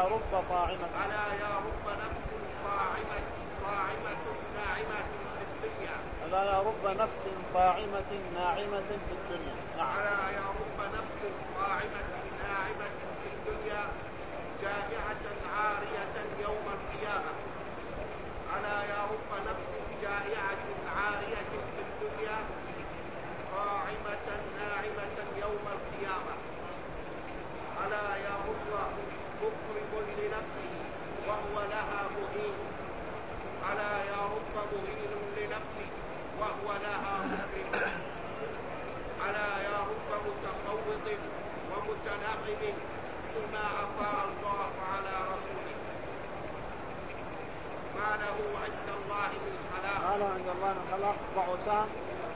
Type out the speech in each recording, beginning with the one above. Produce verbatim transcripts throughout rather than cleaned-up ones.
رب طاعمة ألا يا رب نفس طاعمة طاعمة ناعمة في الدنيا ألا يا رب نفس طاعمة ناعمة في الدنيا نعم. ألا يا رب نفس طاعمة ناعمة في الدنيا جائعة عارية يوم القيامة. ألا يا رب نفس جائعة عارية في الدنيا طاعمة ناعمة يوم القيامة. ألا يا رب مكرم لنفسه وهو لها مهين. ألا يا رب مهين لنفسه وهو لها مكرم. ألا يا رب متفوض ومتنعم فيما أفاء الله على رسوله. ما له عند الله من خلاق. ما له عند الله من خلاق. ضعوا سام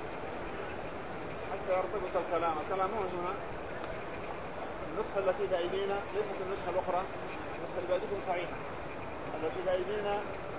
حتى يرتبط الكلام. الكلام هو هنا النسخة التي بأيدينا ليست النسخة الأخرى. النسخة اللي بأيديكم صحيحة. التي بأيدينا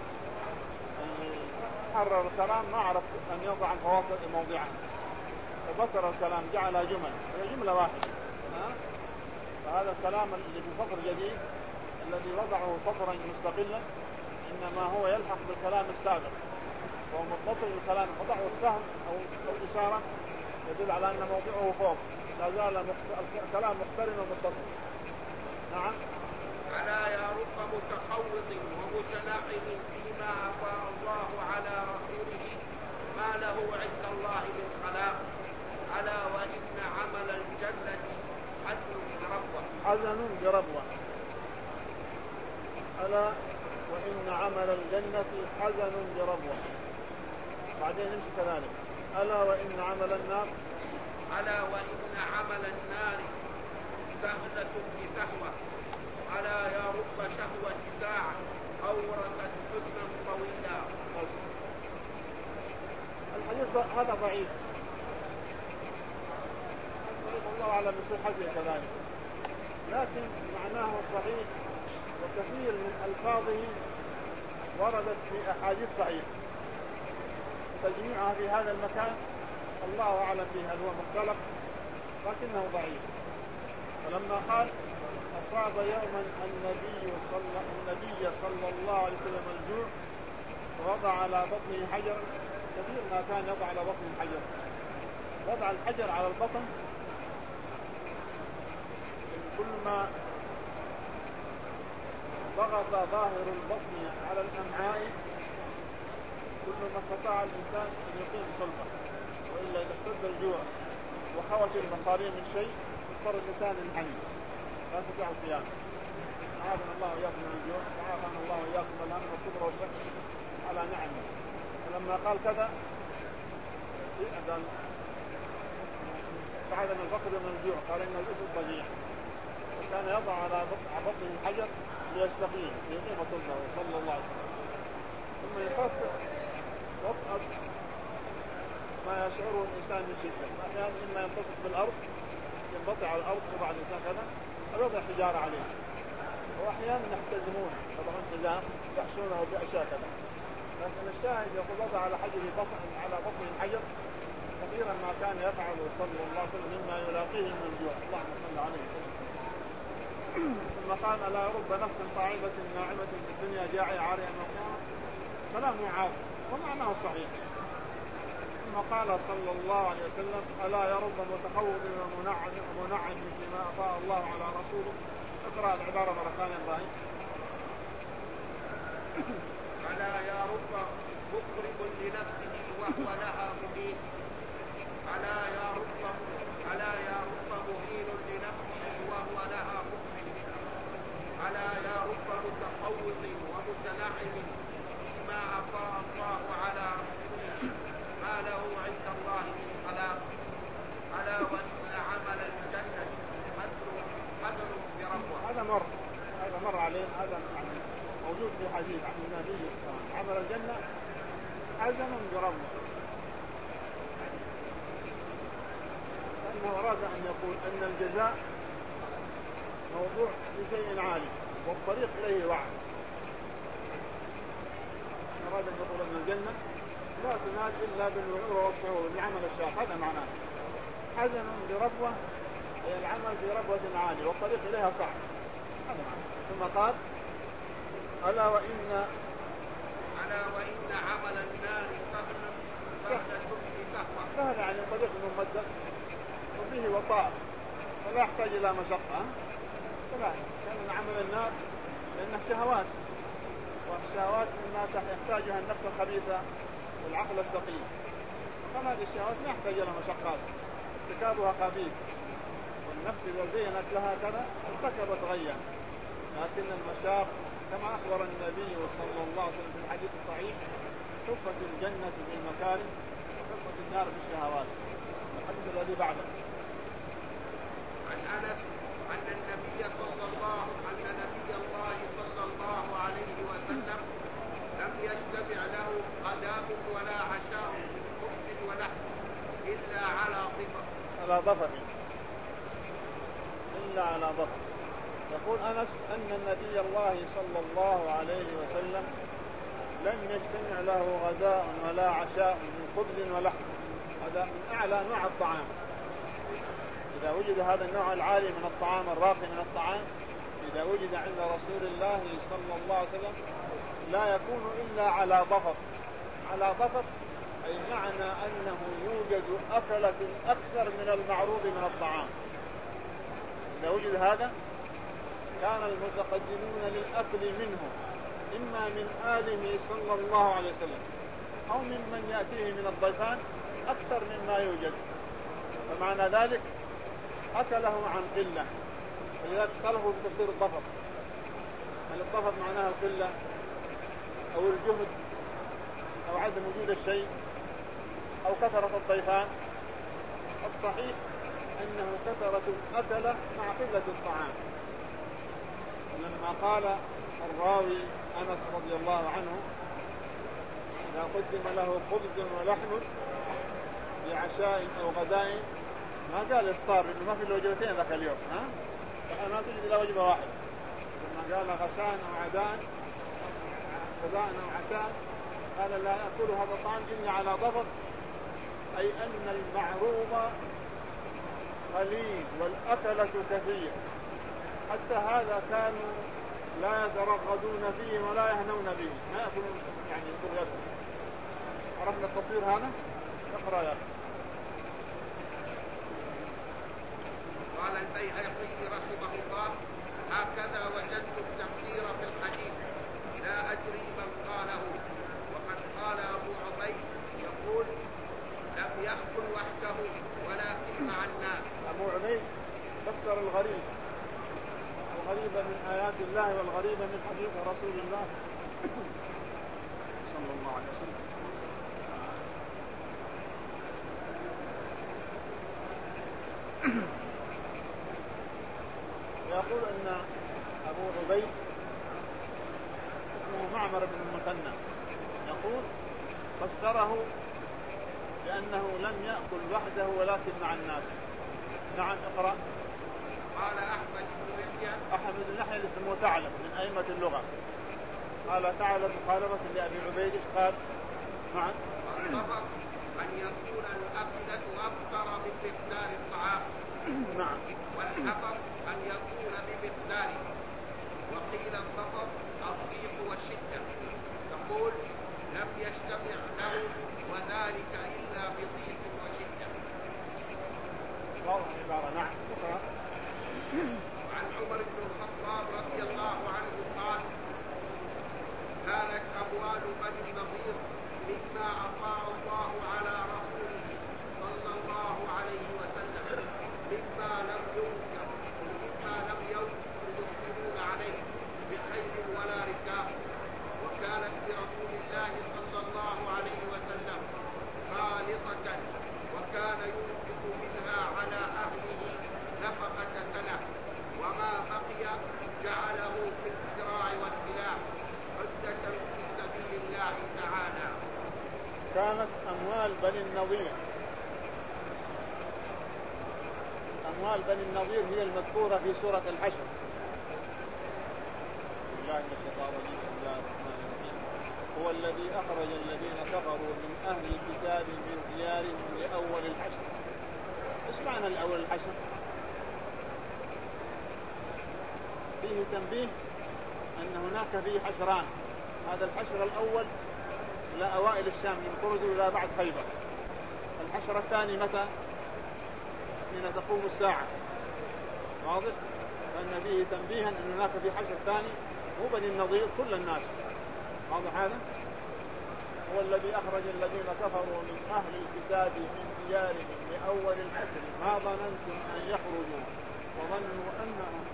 حرر الكلام ما عرف أن يضع الفواصل موضعا فبطر الكلام جعل جمل هي جملة واحدة. فهذا الكلام اللي في سطر جديد الذي وضعه سطرا مستقلا إنما هو يلحق بالكلام السابق وهو متصل بالكلام. وضعه السهم أو الإشارة يدل على أن موضعه فوق لا زال الكلام مقترن ومتصل. نعم. ألا يا رب متخوض ومتنعم فيما أفاء الله على رسوله ما له عند الله من خلاق. ألا وإن عمل الجنة حزن بربوة. حزن بربوة. ألا وإن عمل الجنة حزن بربوة. بعدين نمشي كذلك. ألا وإن عمل النار. ألا وإن عمل النار سهلة بسهوة. ألا يا رب شهوة ساعة أورثت حزنا طويلا. الحديث هذا ضعيف. الله أعلم بصحته كذلك لكن معناه صحيح وكثير من ألفاظه وردت في أحاديث صحيحة تجميعها في هذا المكان الله أعلم به هل هو مختلف لكنه ضعيف. ولما قال أصاب يوما النبي صلى, النبي صلى الله عليه وسلم الجوع ووضع على بطنه حجر. كثير ما كان يضع على بطنه حجر. وضع الحجر على البطن كل ما ضغط ظاهر البطن على الأمعاء كل ما استطاع الإنسان أن يقيم صلبه. وإلا إذا اشتد الجوع وخوت المصارين من شيء اضطر الإنسان ينحني لا يستطيع القيام. عافانا الله وإياكم من الجوع وعافانا الله وإياكم من الهم والكبر والشك على نعمه. فلما قال كذا قال سعد من الفقر من الجوع قال إن الأسد ضجيع. وكان يضع على بطنه الحجر ليستقيم ليقيم صلبه صلى الله عليه وسلم. ثم يخفف وطأة ما يشعره الإنسان من شدة. أحيانا إما ينتصف بالأرض ينبطع على الأرض وبعد الإنسان كذا أو يضع حجارة عليه. وأحيانا يحتزمون طبعا حزام يحشونه بأشياء كذا. لكن الشاهد يقول وضع على حجر بطن على بطن الحجر كثيرا ما كان يفعل صلى الله عليه وسلم مما يلاقيه من الجوع. اللهم صل عليه وسلم. ثم قال ألا رب نفس طاعمة ناعمة في الدنيا جاعية عارية من القيامة. كلام عاف ومعناه صحيح. ثم قال صلى الله عليه وسلم ألا يا رب متخوض ومنعم فيما أفاء الله على رسوله. اقرأ العبارة مرة ثانية إبراهيم. ألا يا رب مكرم لنفسه وهو لها مهين. ألا يا رب ألا يا رب مهين لنفسه وهو لها مكرم. ألا يا رب متفوض ومتنعم فيما أفاء الله على رسوله ما له عند الله من خلاق. ألا وإن عمل الجنة حزن بربوة. هذا مر هذا مر عليه. هذا موجود في حديث عن النبي صلى الله عليه وسلم عمل الجنة حزن بربوة. لأنه أراد أن يقول أن الجزاء موضوع لشيء عالي والطريق إليه وعد. أراد أن يقول أن الجنة لا تنال إلا بالوعور والصعود بالعمل الشاق. هذا معناه حزن بربوة أي العمل في ربوة عالية والطريق إليها صعب. ثم قال ألا وإن ألا وإن عمل النار سهل سهلة بكهوة. سهل يعني طريق ممدد وفيه وطاء فلا يحتاج إلى مشقة. فلا كان عمل النار لأنه شهوات، والشهوات مما يحتاجها النفس الخبيثة والعقل السقيم، فهذه الشهوات ما يحتاج إلى مشقات، ارتكابها خبيث، والنفس إذا زينت لها كذا ارتكبت غيا. لكن المشاق كما أخبر النبي صلى الله عليه وسلم في الحديث الصحيح حفت الجنة بالمكارم وحفت النار بالشهوات. الحديث الذي بعده عن أنس أن النبي صلى الله أن نبي الله صلى الله عليه وسلم لم يجتمع له غداء ولا عشاء من خبز ولحم إلا على ضفر على ضفر إلا على ضفر. يقول أنس أن النبي الله صلى الله عليه وسلم لم يجتمع له غداء ولا عشاء من خبز ولحم. هذا من أعلى نوع الطعام. إذا وجد هذا النوع العالي من الطعام الراقي من الطعام إذا وجد عند رسول الله صلى الله عليه وسلم لا يكون إلا على ضفر. على ضفر أي معنى أنه يوجد أكلة أكثر من المعروض من الطعام. إذا وجد هذا كان المتقدمون للأكل منه إما من آله صلى الله عليه وسلم أو من من يأتيه من الضيفان أكثر مما يوجد. فمعنى ذلك أكله عن قلة. ولذلك اختلفوا في تفسير الضفر، هل الضفر معناها القلة أو الجهد أو عدم وجود الشيء أو كثرة الضيفان. الصحيح أنه كثرة الأكل مع قلة الطعام. لما قال الراوي أنس رضي الله عنه إذا قدم له خبز ولحم بعشاء أو غداء ما قال إفطار لأنه ما في الوجبتين ذاك اليوم، ها؟ ما تجد إلا وجبة واحدة. لما قال غشاء أو عداء غداء أو عشاء قال لا يأكل هذا الطعام إلا على ضفر، أي أن المعروض قليل والأكلة كثير. حتى هذا كانوا لا يترغدون فيه ولا يهنون به، ما يأكلون يعني بغيتهم. عرفنا التصوير هذا؟ اقرأ يا أخي. قال البيهقي رحمه الله هكذا وجدت التفسير في الحديث لا أدري من قاله. وقد قال أبو عبيد يقول لم يأكل وحده ولكن مع الناس. أبو عبيد فسر الغريب، الغريب من آيات الله والغريب من حديث رسول الله صلى الله عليه وسلم. يقول أن أبو عبيد اسمه معمر بن المثنى يقول فسره لأنه لم يأكل وحده ولكن مع الناس. نعم اقرأ. قال أحمد بن يحيى أحمد بن يحيى اللي اسمه ثعلب من أئمة اللغة قال ثعلب مخالفة لأبي عبيد قال نعم الضفر أن يكون الأكلة أكثر من مقدار الطعام. نعم. والحفر أن يكون بمقداره. وقيل الضفر الضيق والشدة. تقول لم يجتمع له وذلك إلا بضيق وشدة. واضح العبارة. نعم. عن عمر بن الخطاب رضي الله عنه قال كانت أموال بني النضير مما أفاء الله على رسوله صلى الله عليه وسلم مما لم ينكر مما لم ينكر المسلمون عليه بخيل ولا ركاب. وكانت لرسول الله صلى الله عليه وسلم خالصة وكان ينفق منها على أهله نفقة سنة وما بقي جعله في الزراع والسلاح عدة في سبيل الله تعالى. كانت أموال بني النضير أموال بني النضير هي المذكورة في سورة الحشر. بسم الله الرحمن الرحيم. بسم الله الرحمن الرحيم. هو الذي أخرج الذين كفروا من أهل الكتاب من ديارهم لأول الحشر. إيش معنى الأول الحشر؟ فيه تنبيه أن هناك فيه حشران. هذا الحشر الأول إلى أوائل الشام ينخرجوا إلى بعد خيبر. الحشر الثاني متى؟ حين تقوم الساعة. واضح؟ أن فيه تنبيها أن هناك في حشر ثاني مو بني النضير، كل الناس. واضح هذا؟ هو الذي أخرج الذين كفروا من أهل الكتاب من ديارهم لأول الحشر ما ظننتم أن يخرجوا وظنوا أنهم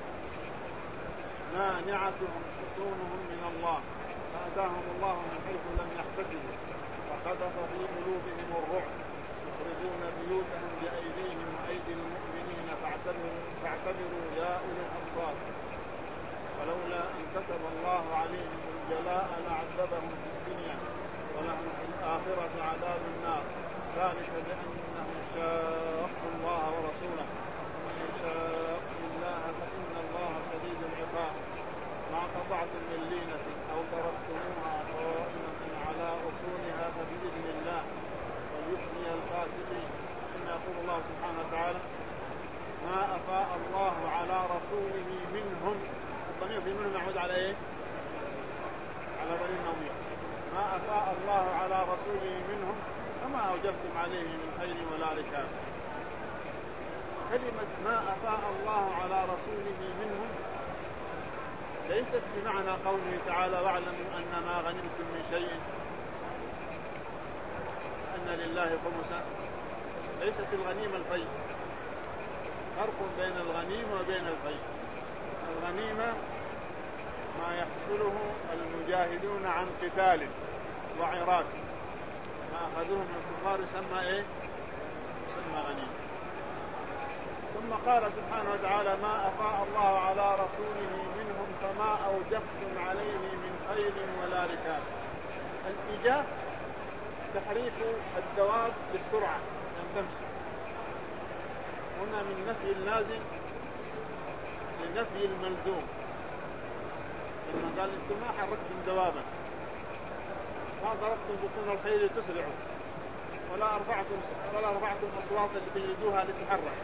مانعتهم حصونهم من الله فأتاهم الله من حيث لم يحتسبوا وقذف في قلوبهم الرعب يخرجون بيوتهم بأيديهم وأيدي المؤمنين فاعتبروا, فاعتبروا يا أولي الأبصار ولولا أن كتب الله عليهم الجلاء لعذبهم في الدنيا ولهم في الآخرة عذاب النار ذلك بأنهم شاقوا الله ورسوله ومن يشاق الله فإن الله شديد العقاب ما قطعتم من لينة أو تركتموها قائمة على أصولها فبإذن الله وليخزي الفاسقين. ثم يقول الله سبحانه وتعالى ما أفاء الله على رسوله منهم. الضمير في منهم يعود على إيه؟ على بني النضير. ما أفاء الله على رسوله منهم فما أوجبتم عليه من خير ولا ركاب. كلمة ما أفاء الله على رسوله منهم ليست بمعنى قوله تعالى واعلموا أن ما غنمتم من شيء أن لله خمسا. ليست الغنيمة الفيء، فرق بين الغنيمة وبين الفيء. الغنيمة ما يحصله المجاهدون عن قتال وعراك ما أخذوه من الكفار يسمى إيه؟ يسمى غنيمة. ثم قال سبحانه وتعالى ما أفاء الله على رسوله منهم فما أوجبتم عليه من خيل ولا ركاب. الإيجاب تحريك الدواب بالسرعة أن تمشي. هنا من نفي اللازم لنفي الملزوم. لما قال انتم ما حركتم دوابا ما ضربتم بطون الخيل تسرعوا ولا أرفعتم ولا أرفعتم أصوات اللي تجلدوها لتحرك،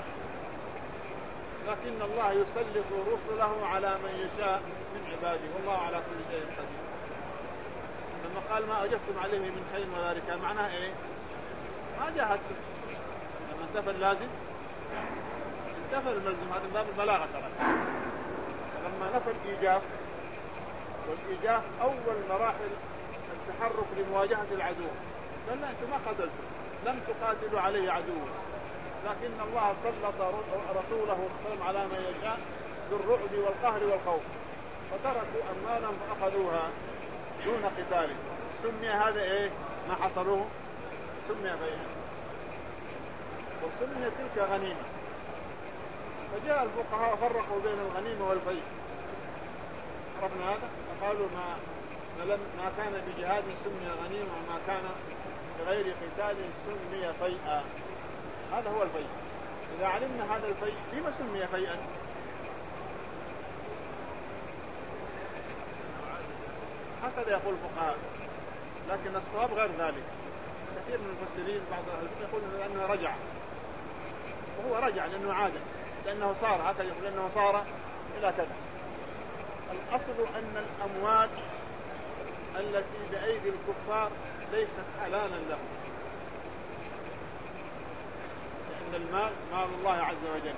لكن الله يسلط رسله على من يشاء من عباده والله على كل شيء قدير. لما قال ما أوجبتم عليه من خيل ولا ركاب معناه إيه؟ ما جاهدتم. لما انتفى اللازم انتفى الملزم. هذا باب البلاغة ترى. لما نفى الإيجاب، والإيجاب أول مراحل التحرك لمواجهة العدو، قال لا أنتم ما قتلتم لم تقاتلوا عليه عدوه، لكن الله سلط رسوله صلى الله عليه وسلم على من يشاء بالرعب والقهر والخوف فتركوا أموالهم فأخذوها دون قتال. سمي هذا إيه؟ ما حصلوه سمي بينه وسمي تلك غنيمة. فجاء الفقهاء فرقوا بين الغنيمة والفيء. عرفنا هذا؟ فقالوا ما ما كان بجهاد سمي غنيمة وما كان بغير قتال سمي فيئا. هذا هو الفيء. إذا علمنا هذا الفيء لما سمي فيئا؟ هكذا يقول الفقهاء، لكن الصواب غير ذلك. كثير من المفسرين بعض أهل العلم يقولون لأنه رجع، وهو رجع لأنه عاد، لأنه صار هكذا يقول لأنه صار إلى كذا. الأصل أن الأموال التي بأيدي الكفار ليست حلالا لهم، لأن المال مال الله عز وجل،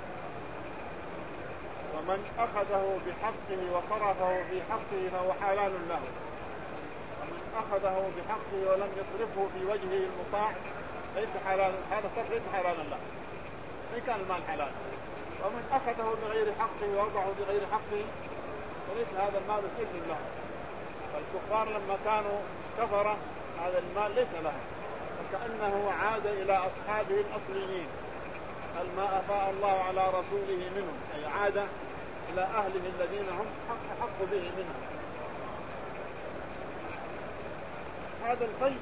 ومن أخذه بحقه وصرفه في حقه فهو حلال له، ومن أخذه بحقه ولم يصرفه في وجهه المطاع ليس حلال. هذا الصرف ليس حلالا له إن كان المال حلال. ومن أخذه بغير حقه ووضعه بغير حقه فليس هذا المال حل له. فالكفار لما كانوا كفرة هذا المال ليس لهم، وكأنه عاد إلى أصحابه الأصليين. قال ما أفاء الله على رسوله منهم، أي عاد إلى أهله الذين هم حق, حق به منهم. هذا الفيء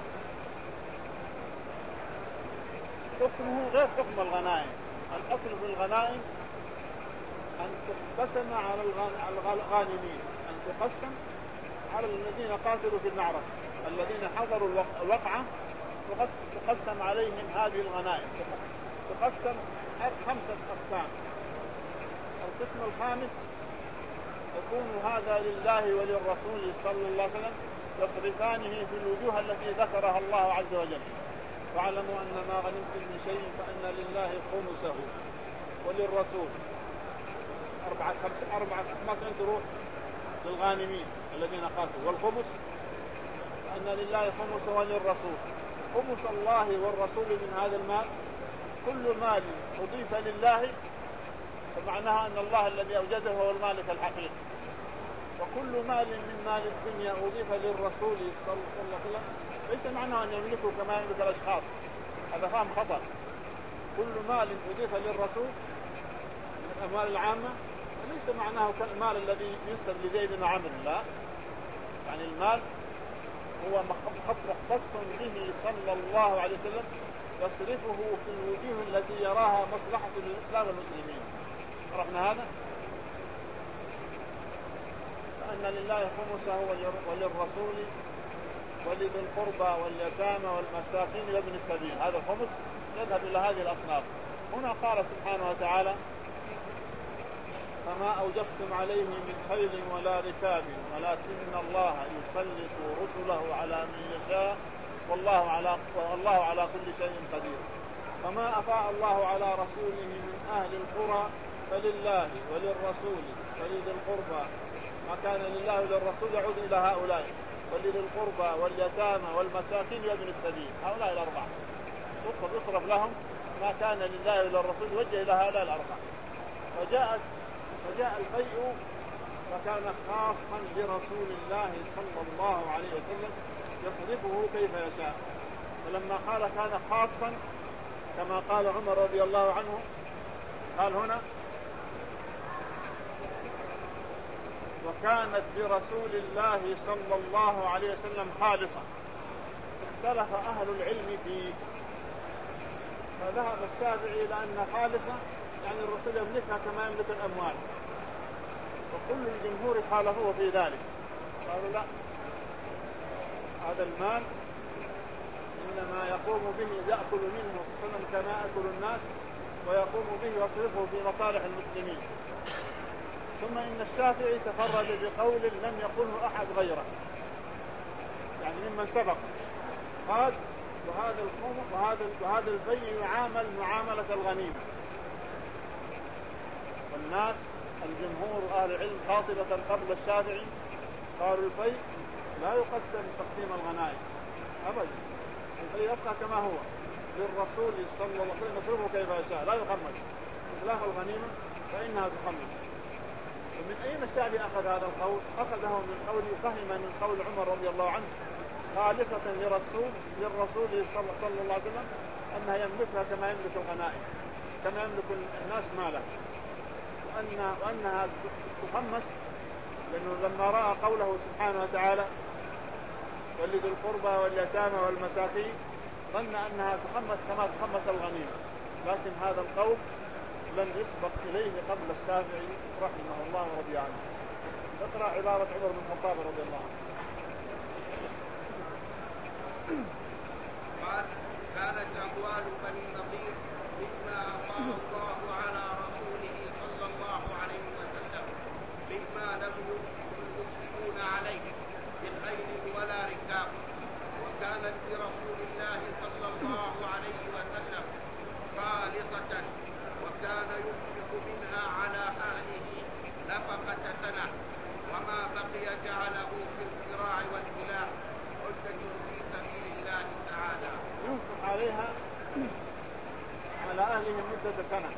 حكمه غير حكم الغنائم. الأصل في الغنائم أن تقسم على الغانمين، أن تقسم على الذين قاتلوا في المعركة، الذين حضروا الوقعة تقسم عليهم هذه الغنائم. تقسم خمسة أقسام. القسم الخامس يكون هذا لله وللرسول صلى الله عليه وسلم يصرفانه في الوجوه التي ذكرها الله عز وجل. واعلموا أن ما غنمتم من شيء فإن لله خمسه وللرسول أربعة خمس أربعة خمسين تروح للغانمين الذين قاتلوا، والخمس فإن لله خمسه وللرسول. خمس الله والرسول من هذا المال كل مال أضيف لله فمعناها أن الله الذي أوجده هو المالك الحقيقي، وكل مال من مال الدنيا أضيف للرسول صلى الله عليه وسلم ليس معناه أن يملكه كما يملك الأشخاص، هذا فهم خطأ. كل مال أضيف للرسول من الأموال العامة ليس معناه كالمال الذي ينسب لزيد بن عمرو، لا، يعني المال هو مختص به صلى الله عليه وسلم يصرفه في الوجوه التي يراها مصلحة للإسلام والمسلمين. عرفنا هذا؟ فأن لله خمسه وللرسول ولذي القربى واليتامى والمساكين وابن السبيل. هذا الخمس يذهب إلى هذه الأصناف. هنا قال سبحانه وتعالى فما أوجفتم عليه من خيل ولا ركاب ولكن الله يسلط رسله على من يشاء والله على, والله على كل شيء قدير. فما أفاء الله على رسوله من أهل القرى فلله وللرسول ولذي القربى. ما كان لله وللرسول يعود إلى هؤلاء ولذي القربى واليتامى والمساكين وابن السبيل، هؤلاء الأربعة يصرف لهم ما كان لله وللرسول يوجه إلى هؤلاء الأربعة. فجاءت فجاء الفيء فكان خاصا برسول الله صلى الله عليه وسلم يصرفه كيف يشاء. فلما قال كان خاصا كما قال عمر رضي الله عنه قال هنا وكانت برسول الله صلى الله عليه وسلم خالصة. اختلف أهل العلم فيه، فذهب الشافعي إلى أن خالصة يعني الرسول يملكها كما يملك الأموال، وكل الجمهور خالفوه في ذلك، قالوا لا، هذا المال إنما يقوم به يأكل منه صنم كما يأكل الناس ويقوم به يصرفه في مصالح المسلمين. ثم إن الشافعي تفرد بقول لم يقله أحد غيره يعني ممن سبق، قال وهذا القوم وهذا وهذا الفيء يعامل معاملة الغنيمة. والناس الجمهور أهل العلم خاطبة قبل الشافعي قالوا الفيء لا يقسم تقسيم الغنائم أبدا، الفيء يبقى كما هو للرسول صلى الله عليه وسلم يصرفه كيف يشاء لا يخمس، خلاف الغنيمة فإنها تخمس. ومن أين الشعبي أخذ هذا القول؟ أخذه من قول فهم من قول عمر رضي الله عنه خالصة لرسول للرسول صلى الله عليه وسلم أنها يملكها كما يملك الغنائم كما يملك الناس ماله، وأن وأنها تخمس لأنه لما رأى قوله سبحانه وتعالى ولذي القربى واليتامى والمساكين ظن أنها تخمس كما تخمس الغنيمة، لكن هذا القول لم يسبق إليه قبل الشافعي رحمه الله ورضي عنه. اقرأ عبارة عمر بن الخطاب رضي الله عنه. قال كانت أموال بني النضير مما أفاء الله على رسوله صلى الله عليه وسلم مما لم يكن المسلمون عليه من خيل ولا ركاب، وكانت لرسول الله صلى الله عليه وسلم خالصة، وكان ينفق منها على أهله نفقة سنة، وما بقي جعله في الزراع والفلاح حجة في سبيل الله تعالى. ينفق عليها على أهله مدة سنة.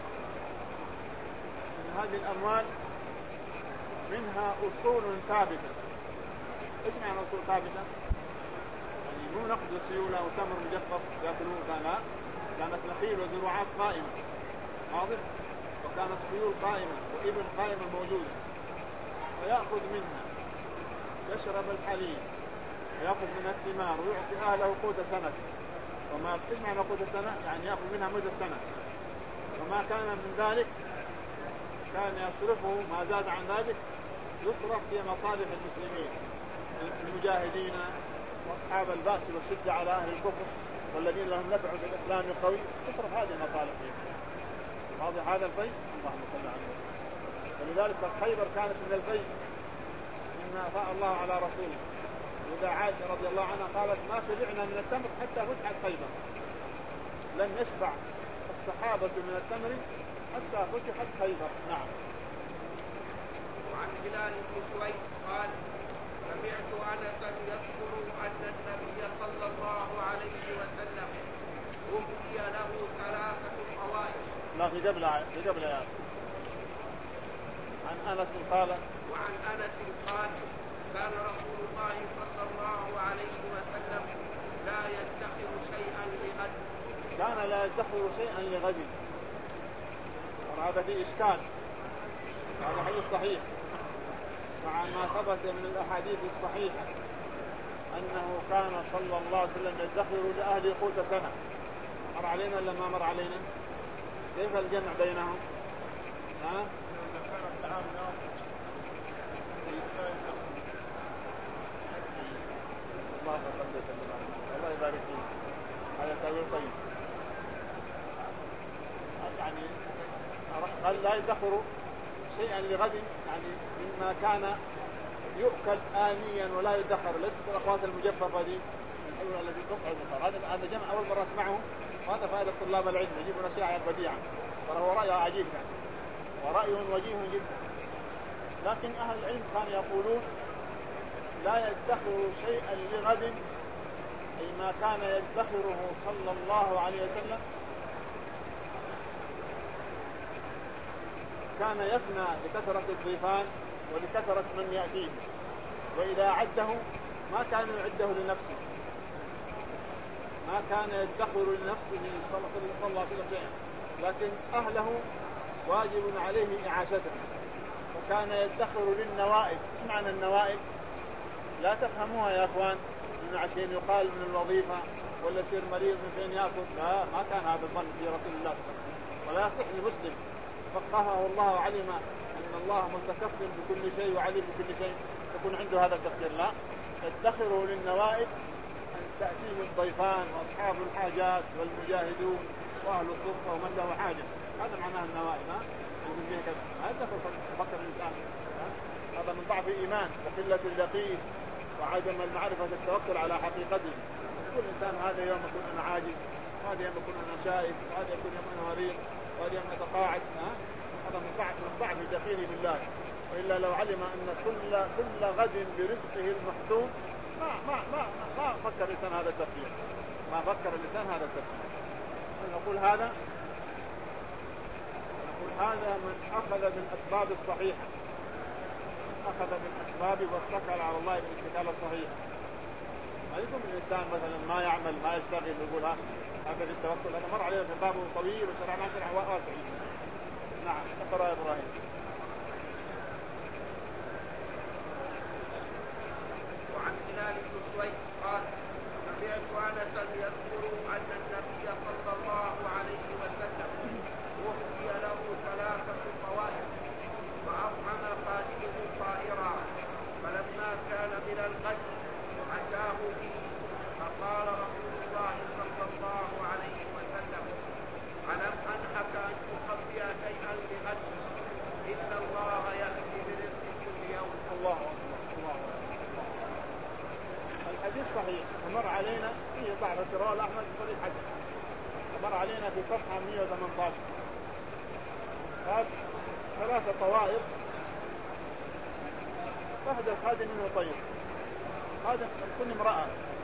من هذه الأموال منها أصول ثابتة. إيش معنى أصول ثابتة؟ يعني مو نقد سيولة أو تمر مجفف يأكلون كان كانت نخيل وزروعات قائمة واضح، وكانت خيول قائمة وإبل قائمة موجودة، ويأخذ منها يشرب الحليب ويأخذ منها الثمار ويعطي أهله قوت سنة. وما إيش معنى قوت سنة؟ يعني يأخذ منها مدة سنة. وما كان من ذلك كان يصرفه ما زاد عن ذلك يصرف في مصالح المسلمين المجاهدين وأصحاب البأس والشدة على أهل الكفر والذين لهم نفع في الإسلام القوي، تصرف هذه المصالح فيه. واضح هذا الفيء؟ اللهم صل على النبي. ولذلك خيبر كانت من الفيء مما أفاء الله على رسوله. وإذا عائشة رضي الله عنها قالت ما شبعنا من التمر حتى فتحت خيبر، لن يشبع الصحابة من التمر حتى فتحت خيبر. نعم. وعن هلال بن سويد قال سمعت أنسا يذكر أن النبي صلى الله عليه وسلم أهدي له ثلاثة طوائف. لا في قبل في قبل يعني. عن أنس قال وعن أنس قال كان رسول الله صلى الله عليه وسلم لا يدخر شيئا لغد. كان لا يدخر شيئا لغد. وهذا فيه إشكال، هذا حديث صحيح مع ما ثبت من الأحاديث الصحيحة أنه كان صلى الله عليه وسلم يدخر لأهل قوت سنة. مر علينا ولا ما مر علينا؟ كيف الجمع بينهم؟ ها؟ الله الله يبارك فيك. هذا تأويل طيب. يعني قال لا يدخر شيئا لغد، يعني مما كان يؤكل آنيا ولا يدخر، ليست الأخوات المجففة دي التي تصعد البصر. هذا هذا جمع أول مرة أسمعه، وهذا فائدة طلاب العلم، يجيبون أشياء بديعة، فهو رأي عجيب يعني ورأي وجيه جدا. لكن أهل العلم كانوا يقولون لا يدخر شيئا لغد، أي ما كان يدخره صلى الله عليه وسلم كان يفنى لكثرة الضيفان ولكثرة من يأتيه، وإذا عده ما كان يعده لنفسه، ما كان يدخر لنفسه صلى الله عليه وسلم، لكن أهله واجب عليه إعاشته، وكان يدخر للنوائب. ايش معنى النوائب؟ لا تفهموها يا أخوان إن عشان يقال من الوظيفة ولا يصير مريض من فين يأكل، لا، ما كان هذا الظن في رسول الله صلى الله عليه وسلم، ولا يصح لمسلم فقهه الله وعلم أن الله متكفل بكل شيء وعليم بكل شيء يكون عنده هذا التفكير. لا، يدخره للنوائب أن تأتيه الضيفان وأصحاب الحاجات والمجاهدون وأهل الصفة ومن له حاجة، هذا معناه النوائب. ها يقول فيها كذا، هذا فكر الإنسان، هذا من ضعف الإيمان وقلة اليقين وعدم المعرفة التوكل على حقيقته. كل إنسان هذا يوم يكون أنا عاجز، وهذا يوم يكون أنا شائب، وهذا يكون يوم أنا مريض، وهذا يوم أتقاعد. هذا من ضعف من ضعف اليقين بالله. وإلا لو علم أن كل كل غد برزقه المحتوم ما ما ما ما فكر الإنسان هذا التفكير، ما فكر الإنسان هذا التفكير. نقول هذا نقول هذا من أخذ بالأسباب الصحيحة، أخذ بالأسباب واتكل على الله بالاتكال الصحيح. ما يكون الإنسان مثلا ما يعمل ما يشتغل يقول هذا التوكل. هذا مر علينا في باب طويل وشرعنا شرع واسع. نعم. اقرأ يا إبراهيم. وعن هلال بن سويد قال سمعت أنسا يذكر أن النبي صلى الله عليه وسلم أهدي له ثلاثة طوائف فأطعم قاتله طائرا، فلما كان من الغد أتاه به فقال رسول الله صلى الله عليه وسلم ألم أنهك أن تخبئ شيئا لغد إن الله يأتي برزق كل يوم. الله أكبر. الله أكبر. الحديث صحيح مر علينا فيه بعض القراءة الأحمد بن حسن، مر علينا في صفحة مئة وثمانية عشر. هذا ثلاثة طوائف، واحدة خادم منه طيب، خادم تكون امرأة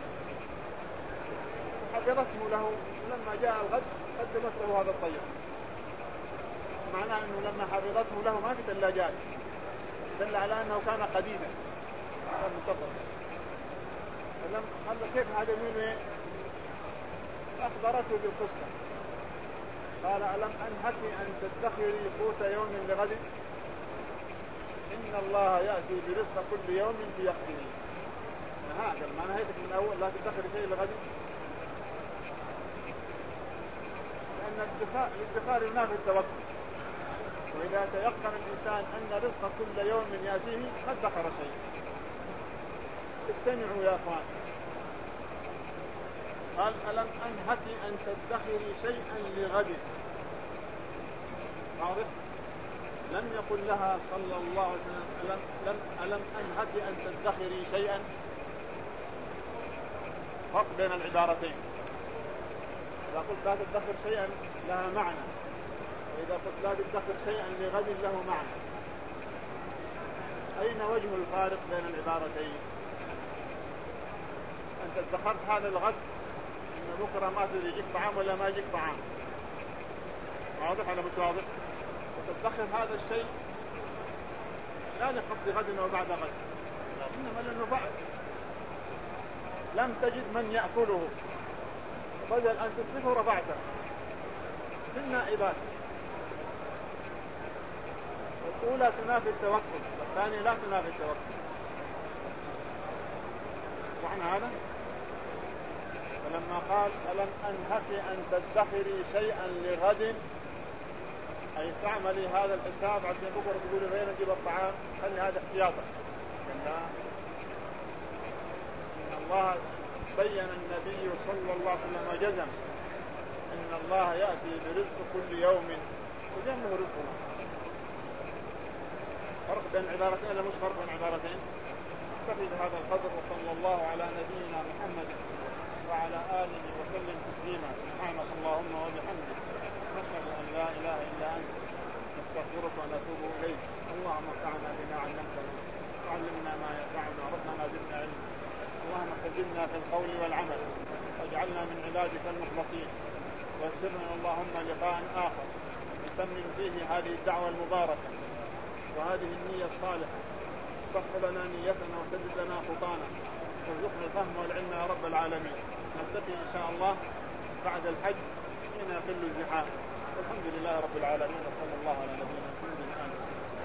حضرته له، ولما جاء الغد قدمت له هذا الطيب. معناه أنه لما حضرته له ما في ثلاجات، دل على أنه كان قديما كان منتظر. فلم قال كيف هذا منه؟ أخبرته بالقصة، قال ألم أنهك أن تدخري قوت يوم لغد إن الله يأتي برزق كل يوم في يقته. هذا ما نهيتك من أول لا تدخري شيء لغد، لأن الادخار ينافي التوكل. وإذا تيقن الإنسان أن رزق كل يوم يأتيه ما ادخر شيء. استمعوا يا أخوان، قال ألم أنهك أن تدخري شيئا لغد. واضح؟ لم يقل لها صلى الله عليه وسلم ألم, لم ألم أنهك أن تدخري شيئا. فرق بين العبارتين. إذا قلت لا تدخر شيئا لها معنى، وإذا قلت لا تدخر شيئا لغد له معنى. أين وجه الفارق بين العبارتين؟ أنت ادخرت هذا الغد إن بكرة ما تدري يجيك طعام ولا ما يجيك طعام، واضح ولا مش واضح؟ وتدخر هذا الشيء لا لقصد غد وبعد غد، إنما لأنه بعد لم تجد من يأكله، بدل أن تتركه رفعته. في النائبات الأولى تنافي التوكل، والثانية لا تنافي التوكل. معنى هذا؟ فلما قال ألم أنهك أن تدخري شيئا لغد، أي تعملي هذا الحساب عشان بكرة تقولي وين أجيب الطعام، خلي هذا احتياطا. إن الله بين النبي صلى الله عليه وسلم وجزم إن الله يأتي برزق كل يوم وجنه رزقنا. فرق بين عبارتين ولا مش فرق بين عبارتين؟ نكتفي بهذا القدر، وصلى الله على نبينا محمد وعلى آله وسلم تسليما. سبحانك اللهم وبحمدك نشهد أن لا إله إلا أنت نستغفرك ونتوب إليك. اللهم انفعنا بما علمتنا وعلمنا ما ينفعنا ربنا زدنا علما. اللهم سددنا في القول والعمل واجعلنا من عبادك المخلصين، ويسرنا اللهم لقاء آخر نتمم فيه هذه الدعوة المباركة وهذه النية الصالحة. صح لنا نيتنا وسدد لنا خطانا وارزقنا الفهم والعلم يا رب العالمين. نلتقي إن شاء الله بعد الحج حين يقل الزحام. والحمد لله رب العالمين، وصلى الله على نبينا محمد وآله وسلم.